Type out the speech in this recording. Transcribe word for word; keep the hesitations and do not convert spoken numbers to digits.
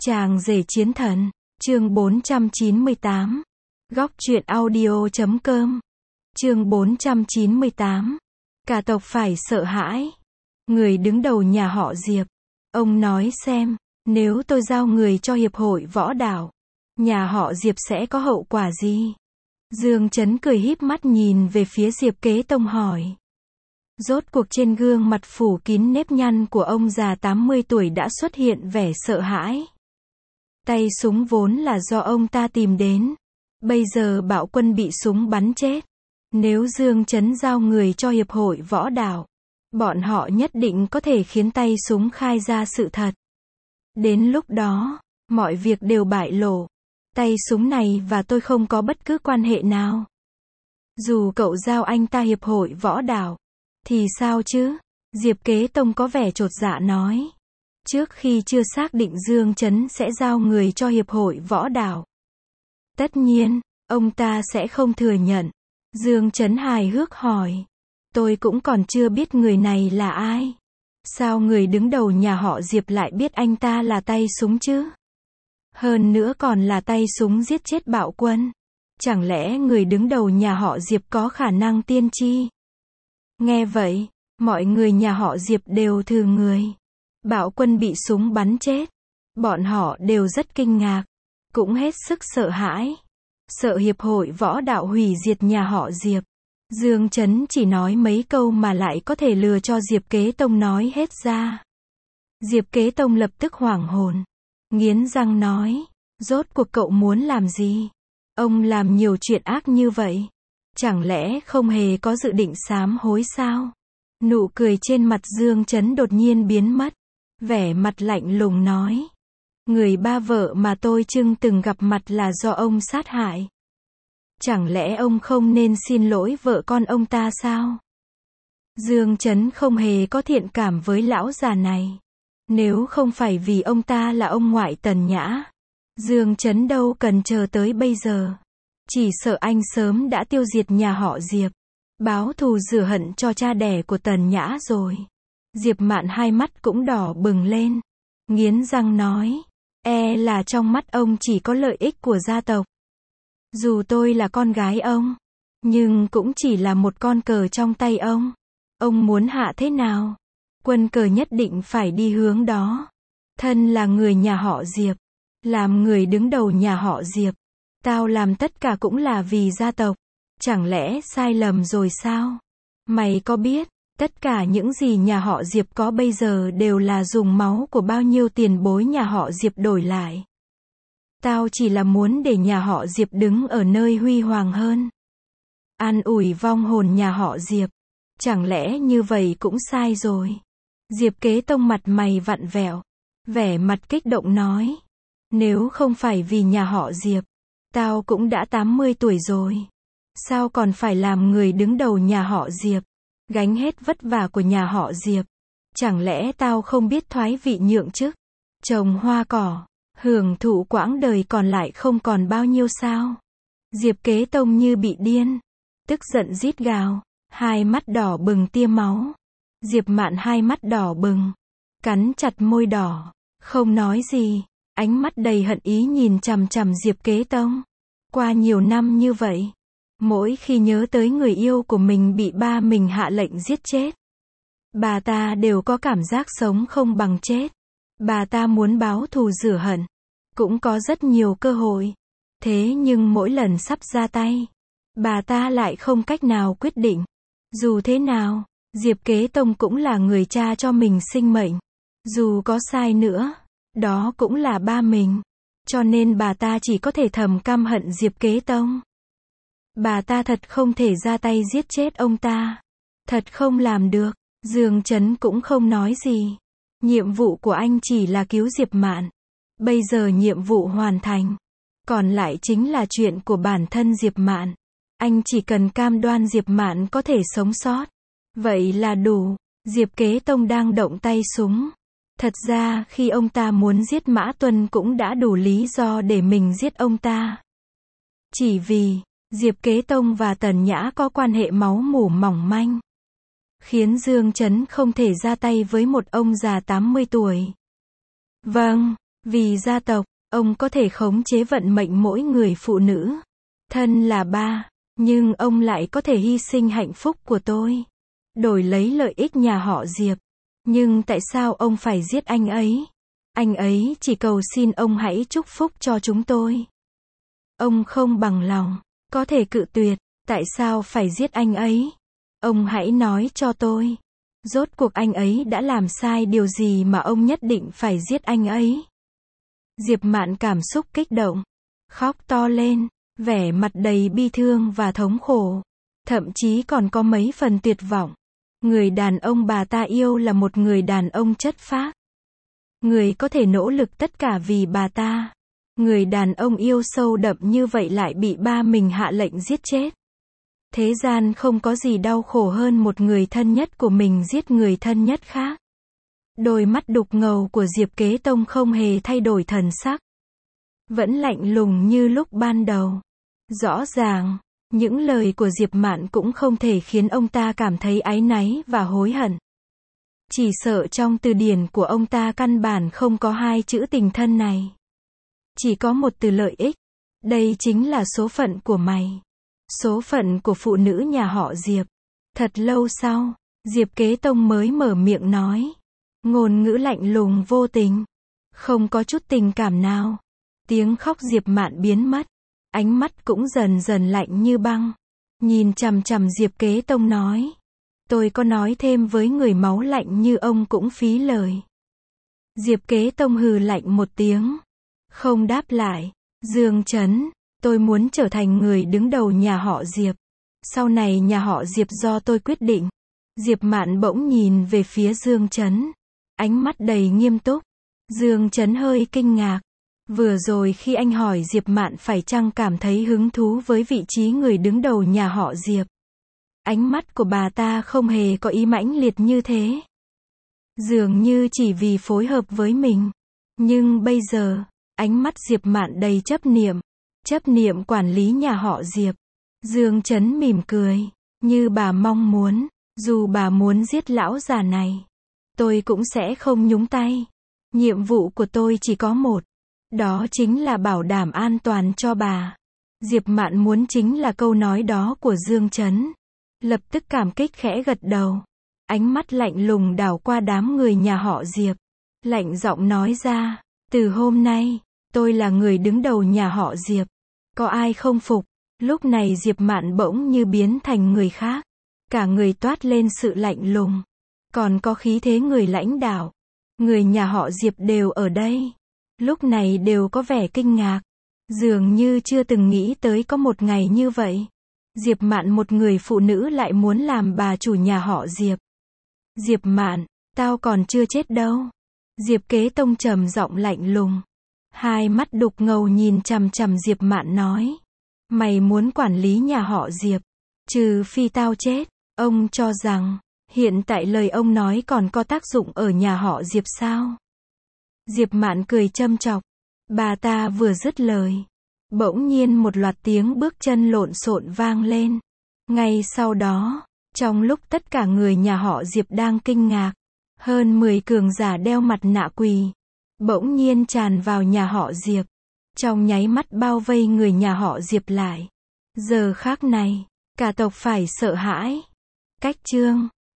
Chàng rể chiến thần, chương bốn trăm chín mươi tám. Góc truyện audio chấm com. Chương bốn trăm chín mươi tám. Cả tộc phải sợ hãi. Người đứng đầu nhà họ Diệp. Ông nói xem, nếu tôi giao người cho hiệp hội võ đạo, nhà họ Diệp sẽ có hậu quả gì? Dương Chấn cười híp mắt nhìn về phía Diệp Kế Tông hỏi. Rốt cuộc trên gương mặt phủ kín nếp nhăn của ông già tám mươi tuổi đã xuất hiện vẻ sợ hãi. Tay súng vốn là do ông ta tìm đến. Bây giờ Bạo Quân bị súng bắn chết. Nếu Dương Chấn giao người cho hiệp hội võ đạo, bọn họ nhất định có thể khiến tay súng khai ra sự thật. Đến lúc đó, mọi việc đều bại lộ. Tay súng này và tôi không có bất cứ quan hệ nào. Dù cậu giao anh ta hiệp hội võ đạo, thì sao chứ? Diệp Kế Tông có vẻ chột dạ nói. Trước khi chưa xác định Dương Chấn sẽ giao người cho hiệp hội võ đạo, tất nhiên, ông ta sẽ không thừa nhận. Dương Chấn hài hước hỏi. Tôi cũng còn chưa biết người này là ai. Sao người đứng đầu nhà họ Diệp lại biết anh ta là tay súng chứ? Hơn nữa còn là tay súng giết chết Bạo Quân. Chẳng lẽ người đứng đầu nhà họ Diệp có khả năng tiên tri? Nghe vậy, mọi người nhà họ Diệp đều thừ người. Bạo Quân bị súng bắn chết. Bọn họ đều rất kinh ngạc, cũng hết sức sợ hãi. Sợ hiệp hội võ đạo hủy diệt nhà họ Diệp. Dương Chấn chỉ nói mấy câu mà lại có thể lừa cho Diệp Kế Tông nói hết ra. Diệp Kế Tông lập tức hoảng hồn, nghiến răng nói, rốt cuộc cậu muốn làm gì? Ông làm nhiều chuyện ác như vậy, chẳng lẽ không hề có dự định sám hối sao? Nụ cười trên mặt Dương Chấn đột nhiên biến mất, vẻ mặt lạnh lùng nói, người ba vợ mà tôi chưng từng gặp mặt là do ông sát hại. Chẳng lẽ ông không nên xin lỗi vợ con ông ta sao? Dương Chấn không hề có thiện cảm với lão già này. Nếu không phải vì ông ta là ông ngoại Tần Nhã, Dương Chấn đâu cần chờ tới bây giờ. Chỉ sợ anh sớm đã tiêu diệt nhà họ Diệp, báo thù rửa hận cho cha đẻ của Tần Nhã rồi. Diệp Mạn hai mắt cũng đỏ bừng lên, nghiến răng nói, e là trong mắt ông chỉ có lợi ích của gia tộc. Dù tôi là con gái ông, nhưng cũng chỉ là một con cờ trong tay ông. Ông muốn hạ thế nào? Quân cờ nhất định phải đi hướng đó. Thân là người nhà họ Diệp, làm người đứng đầu nhà họ Diệp, tao làm tất cả cũng là vì gia tộc. Chẳng lẽ sai lầm rồi sao? Mày có biết, tất cả những gì nhà họ Diệp có bây giờ đều là dùng máu của bao nhiêu tiền bối nhà họ Diệp đổi lại. Tao chỉ là muốn để nhà họ Diệp đứng ở nơi huy hoàng hơn. An ủi vong hồn nhà họ Diệp. Chẳng lẽ như vậy cũng sai rồi? Diệp Kế Tông mặt mày vặn vẹo, vẻ mặt kích động nói. Nếu không phải vì nhà họ Diệp, tao cũng đã tám mươi tuổi rồi. Sao còn phải làm người đứng đầu nhà họ Diệp, gánh hết vất vả của nhà họ Diệp? Chẳng lẽ tao không biết thoái vị nhượng chức, trồng hoa cỏ, hưởng thụ quãng đời còn lại không còn bao nhiêu sao? Diệp Kế Tông như bị điên, tức giận rít gào, hai mắt đỏ bừng tia máu. Diệp Mạn hai mắt đỏ bừng, cắn chặt môi đỏ, không nói gì, ánh mắt đầy hận ý nhìn chằm chằm Diệp Kế Tông. Qua nhiều năm như vậy, mỗi khi nhớ tới người yêu của mình bị ba mình hạ lệnh giết chết, bà ta đều có cảm giác sống không bằng chết. Bà ta muốn báo thù rửa hận, cũng có rất nhiều cơ hội. Thế nhưng mỗi lần sắp ra tay, bà ta lại không cách nào quyết định. Dù thế nào, Diệp Kế Tông cũng là người cha cho mình sinh mệnh. Dù có sai nữa, đó cũng là ba mình. Cho nên bà ta chỉ có thể thầm căm hận Diệp Kế Tông. Bà ta thật không thể ra tay giết chết ông ta. Thật không làm được. Dương Chấn cũng không nói gì. Nhiệm vụ của anh chỉ là cứu Diệp Mạn. Bây giờ nhiệm vụ hoàn thành. Còn lại chính là chuyện của bản thân Diệp Mạn. Anh chỉ cần cam đoan Diệp Mạn có thể sống sót. Vậy là đủ. Diệp Kế Tông đang động tay súng. Thật ra khi ông ta muốn giết Mã Tuân cũng đã đủ lý do để mình giết ông ta. Chỉ vì Diệp Kế Tông và Tần Nhã có quan hệ máu mủ mỏng manh, khiến Dương Chấn không thể ra tay với một ông già tám mươi tuổi. Vâng, Vì gia tộc, ông có thể khống chế vận mệnh mỗi người phụ nữ. Thân là ba, nhưng ông lại có thể hy sinh hạnh phúc của tôi, đổi lấy lợi ích nhà họ Diệp. Nhưng tại sao ông phải giết anh ấy? Anh ấy chỉ cầu xin ông hãy chúc phúc cho chúng tôi. Ông không bằng lòng, có thể cự tuyệt, tại sao phải giết anh ấy? Ông hãy nói cho tôi. Rốt cuộc anh ấy đã làm sai điều gì mà ông nhất định phải giết anh ấy? Diệp Mạn cảm xúc kích động, khóc to lên, vẻ mặt đầy bi thương và thống khổ, thậm chí còn có mấy phần tuyệt vọng. Người đàn ông bà ta yêu là một người đàn ông chất phác. Người có thể nỗ lực tất cả vì bà ta. Người đàn ông yêu sâu đậm như vậy lại bị ba mình hạ lệnh giết chết. Thế gian không có gì đau khổ hơn một người thân nhất của mình giết người thân nhất khác. Đôi mắt đục ngầu của Diệp Kế Tông không hề thay đổi thần sắc. Vẫn lạnh lùng như lúc ban đầu. Rõ ràng, những lời của Diệp Mạn cũng không thể khiến ông ta cảm thấy áy náy và hối hận. Chỉ sợ trong từ điển của ông ta căn bản không có hai chữ tình thân này. Chỉ có một từ lợi ích. Đây chính là số phận của mày. Số phận của phụ nữ nhà họ Diệp. Thật lâu sau, Diệp Kế Tông mới mở miệng nói. Ngôn ngữ lạnh lùng vô tình. Không có chút tình cảm nào. Tiếng khóc Diệp Mạn biến mất. Ánh mắt cũng dần dần lạnh như băng. Nhìn chằm chằm Diệp Kế Tông nói. Tôi có nói thêm với người máu lạnh như ông cũng phí lời. Diệp Kế Tông hừ lạnh một tiếng. Không đáp lại. Dương Chấn, tôi muốn trở thành người đứng đầu nhà họ Diệp. Sau này nhà họ Diệp do tôi quyết định. Diệp Mạn bỗng nhìn về phía Dương Chấn. Ánh mắt đầy nghiêm túc. Dương Chấn hơi kinh ngạc. Vừa rồi khi anh hỏi Diệp Mạn phải chăng cảm thấy hứng thú với vị trí người đứng đầu nhà họ Diệp. Ánh mắt của bà ta không hề có ý mãnh liệt như thế. Dường như chỉ vì phối hợp với mình. Nhưng bây giờ, ánh mắt Diệp Mạn đầy chấp niệm. Chấp niệm quản lý nhà họ Diệp. Dương Chấn mỉm cười. Như bà mong muốn, dù bà muốn giết lão già này, tôi cũng sẽ không nhúng tay. Nhiệm vụ của tôi chỉ có một. Đó chính là bảo đảm an toàn cho bà. Diệp Mạn muốn chính là câu nói đó của Dương Chấn. Lập tức cảm kích khẽ gật đầu. Ánh mắt lạnh lùng đảo qua đám người nhà họ Diệp. Lạnh giọng nói ra, từ hôm nay, tôi là người đứng đầu nhà họ Diệp. Có ai không phục? Lúc này Diệp Mạn bỗng như biến thành người khác. Cả người toát lên sự lạnh lùng. Còn có khí thế người lãnh đạo. Người nhà họ Diệp đều ở đây. Lúc này đều có vẻ kinh ngạc. Dường như chưa từng nghĩ tới có một ngày như vậy. Diệp Mạn một người phụ nữ lại muốn làm bà chủ nhà họ Diệp. Diệp Mạn, tao còn chưa chết đâu. Diệp Kế Tông trầm giọng lạnh lùng. Hai mắt đục ngầu nhìn chằm chằm Diệp Mạn nói. Mày muốn quản lý nhà họ Diệp. Trừ phi tao chết. Ông cho rằng, hiện tại lời ông nói còn có tác dụng ở nhà họ Diệp sao? Diệp Mạn cười châm chọc. Bà ta vừa dứt lời. Bỗng nhiên một loạt tiếng bước chân lộn xộn vang lên. Ngay sau đó, trong lúc tất cả người nhà họ Diệp đang kinh ngạc, hơn mười cường giả đeo mặt nạ quỳ, bỗng nhiên tràn vào nhà họ Diệp. Trong nháy mắt bao vây người nhà họ Diệp lại. Giờ khắc này, cả tộc phải sợ hãi. Cách chương